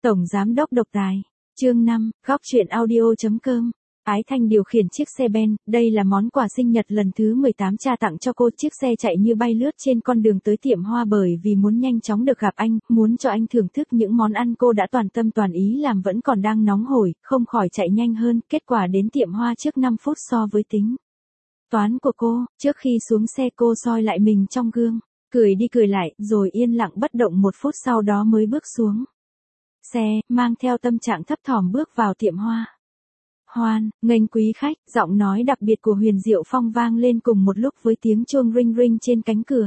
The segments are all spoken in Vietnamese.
Tổng Giám đốc độc tài. Chương 5, góc chuyện audio.com. Ái Thanh điều khiển chiếc xe Ben, đây là món quà sinh nhật lần thứ 18 cha tặng cho cô. Chiếc xe chạy như bay lướt trên con đường tới tiệm hoa bởi vì muốn nhanh chóng được gặp anh, muốn cho anh thưởng thức những món ăn cô đã toàn tâm toàn ý làm vẫn còn đang nóng hổi, không khỏi chạy nhanh hơn, kết quả đến tiệm hoa trước 5 phút so với tính toán của cô. Trước khi xuống xe cô soi lại mình trong gương, cười đi cười lại, rồi yên lặng bất động 1 phút sau đó mới bước xuống xe, mang theo tâm trạng thấp thỏm bước vào tiệm hoa. Hoan nghênh quý khách, giọng nói đặc biệt của Huyền Diệu Phong vang lên cùng một lúc với tiếng chuông ring ring trên cánh cửa.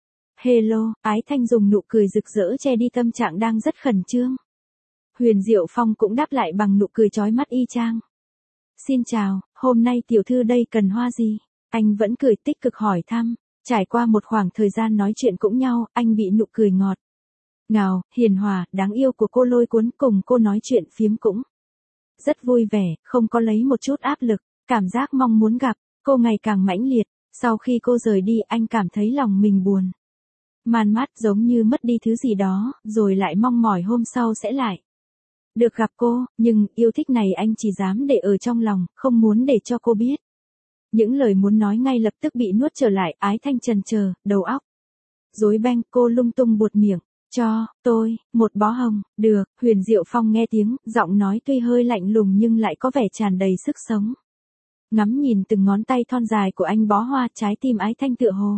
Hello, Ái Thanh dùng nụ cười rực rỡ che đi tâm trạng đang rất khẩn trương. Huyền Diệu Phong cũng đáp lại bằng nụ cười chói mắt y chang. Xin chào, hôm nay tiểu thư đây cần hoa gì? Anh vẫn cười tích cực hỏi thăm. Trải qua một khoảng thời gian nói chuyện cũng nhau, anh bị nụ cười ngọt ngào, hiền hòa, đáng yêu của cô lôi cuốn, cùng cô nói chuyện phiếm cũng rất vui vẻ, không có lấy một chút áp lực, cảm giác mong muốn gặp cô ngày càng mãnh liệt. Sau khi cô rời đi anh cảm thấy lòng mình buồn man mát, giống như mất đi thứ gì đó, rồi lại mong mỏi hôm sau sẽ lại được gặp cô, nhưng yêu thích này anh chỉ dám để ở trong lòng, không muốn để cho cô biết. Những lời muốn nói ngay lập tức bị nuốt trở lại. Ái Thanh chần chờ, đầu óc rối beng, cô lung tung buột miệng. Cho tôi một bó hồng, được. Huyền Diệu Phong nghe tiếng, giọng nói tuy hơi lạnh lùng nhưng lại có vẻ tràn đầy sức sống. Ngắm nhìn từng ngón tay thon dài của anh bó hoa, trái tim Ái Thanh tựa hồ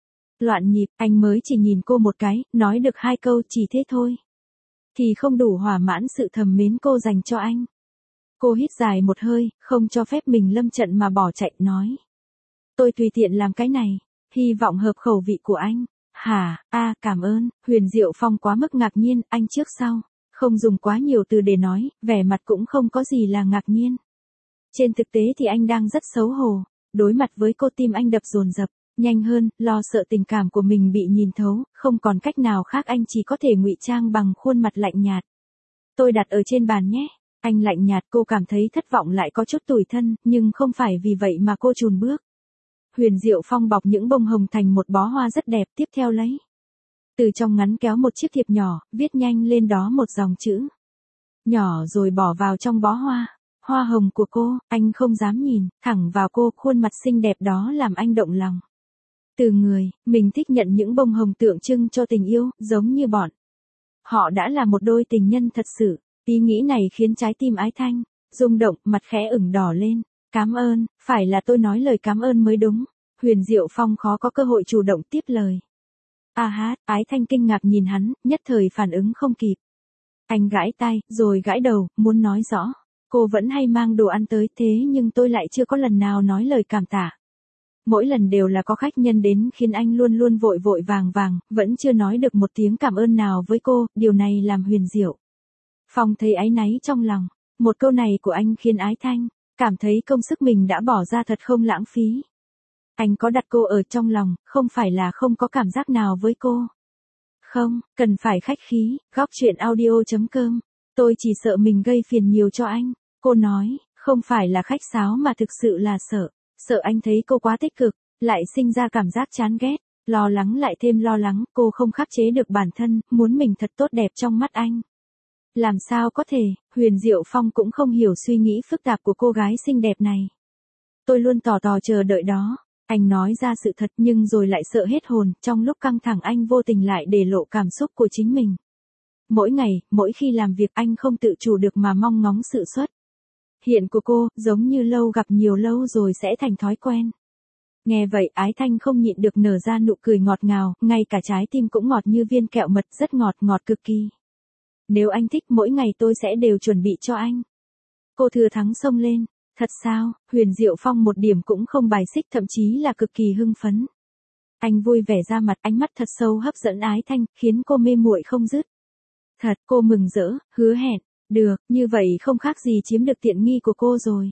loạn nhịp. Anh mới chỉ nhìn cô một cái, nói được 2 câu chỉ thế thôi thì không đủ hỏa mãn sự thầm mến cô dành cho anh. Cô hít dài một hơi, không cho phép mình lâm trận mà bỏ chạy, nói. Tôi tùy tiện làm cái này, hy vọng hợp khẩu vị của anh. Hả, cảm ơn. Huyền Diệu Phong quá mức ngạc nhiên, anh trước sau không dùng quá nhiều từ để nói, vẻ mặt cũng không có gì là ngạc nhiên. Trên thực tế thì anh đang rất xấu hổ. Đối mặt với cô, tim anh đập dồn dập nhanh hơn, lo sợ tình cảm của mình bị nhìn thấu, không còn cách nào khác anh chỉ có thể ngụy trang bằng khuôn mặt lạnh nhạt. Tôi đặt ở trên bàn nhé. Anh lạnh nhạt. Cô cảm thấy thất vọng lại có chút tủi thân, nhưng không phải vì vậy mà cô chùn bước. Huyền Diệu Phong bọc những bông hồng thành một bó hoa rất đẹp, tiếp theo lấy từ trong ngắn kéo một chiếc thiệp nhỏ, viết nhanh lên đó một dòng chữ nhỏ rồi bỏ vào trong bó hoa. Hoa hồng của cô. Anh không dám nhìn thẳng vào cô, khuôn mặt xinh đẹp đó làm anh động lòng. Từ người mình thích nhận những bông hồng tượng trưng cho tình yêu, giống như bọn họ đã là một đôi tình nhân thật sự. Ý nghĩ này khiến trái tim Ái Thanh rung động, mặt khẽ ửng đỏ lên. Cảm ơn, phải là tôi nói lời cảm ơn mới đúng. Huyền Diệu Phong khó có cơ hội chủ động tiếp lời. Ái Thanh kinh ngạc nhìn hắn, nhất thời phản ứng không kịp. Anh gãi tai, rồi gãi đầu, muốn nói rõ. Cô vẫn hay mang đồ ăn tới, thế nhưng tôi lại chưa có lần nào nói lời cảm tạ. Mỗi lần đều là có khách nhân đến khiến anh luôn luôn vội vội vàng vàng, vẫn chưa nói được một tiếng cảm ơn nào với cô. Điều này làm Huyền Diệu Phong thấy áy náy trong lòng. Một câu này của anh khiến Ái Thanh cảm thấy công sức mình đã bỏ ra thật không lãng phí. Anh có đặt cô ở trong lòng, không phải là không có cảm giác nào với cô. Không, cần phải khách khí. Góc chuyện audio.com. Tôi chỉ sợ mình gây phiền nhiều cho anh. Cô nói, không phải là khách sáo mà thực sự là sợ anh thấy cô quá tích cực, lại sinh ra cảm giác chán ghét, lo lắng lại thêm lo lắng, cô không khắc chế được bản thân, muốn mình thật tốt đẹp trong mắt anh. Làm sao có thể? Huyền Diệu Phong cũng không hiểu suy nghĩ phức tạp của cô gái xinh đẹp này. Tôi luôn tò chờ đợi đó. Anh nói ra sự thật nhưng rồi lại sợ hết hồn, trong lúc căng thẳng anh vô tình lại để lộ cảm xúc của chính mình. Mỗi ngày, mỗi khi làm việc anh không tự chủ được mà mong ngóng sự xuất hiện của cô, giống như lâu gặp nhiều lâu rồi sẽ thành thói quen. Nghe vậy Ái Thanh không nhịn được nở ra nụ cười ngọt ngào, ngay cả trái tim cũng ngọt như viên kẹo mật, rất ngọt, ngọt cực kỳ. Nếu anh thích mỗi ngày tôi sẽ đều chuẩn bị cho anh. Cô thừa thắng xông lên. Thật sao? Huyền Diệu Phong một điểm cũng không bài xích, thậm chí là cực kỳ hưng phấn. Anh vui vẻ ra mặt, ánh mắt thật sâu hấp dẫn Ái Thanh, khiến cô mê muội không dứt. Thật, cô mừng rỡ, hứa hẹn. Được, như vậy không khác gì chiếm được tiện nghi của cô rồi.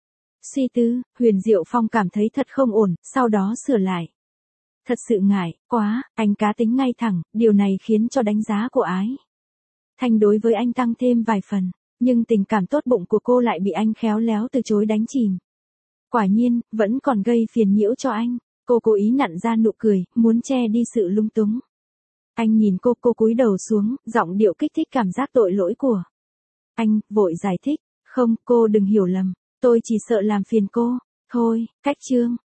Suy tư, Huyền Diệu Phong cảm thấy thật không ổn, sau đó sửa lại. Thật sự ngại quá, anh cá tính ngay thẳng, điều này khiến cho đánh giá của Ái Thanh đối với anh tăng thêm vài phần, nhưng tình cảm tốt bụng của cô lại bị anh khéo léo từ chối đánh chìm. Quả nhiên, vẫn còn gây phiền nhiễu cho anh. Cô cố ý nặn ra nụ cười, muốn che đi sự lung túng. Anh nhìn cô cúi đầu xuống, giọng điệu kích thích cảm giác tội lỗi của Anh, vội giải thích. Không, cô đừng hiểu lầm. Tôi chỉ sợ làm phiền cô. Thôi, cách chương.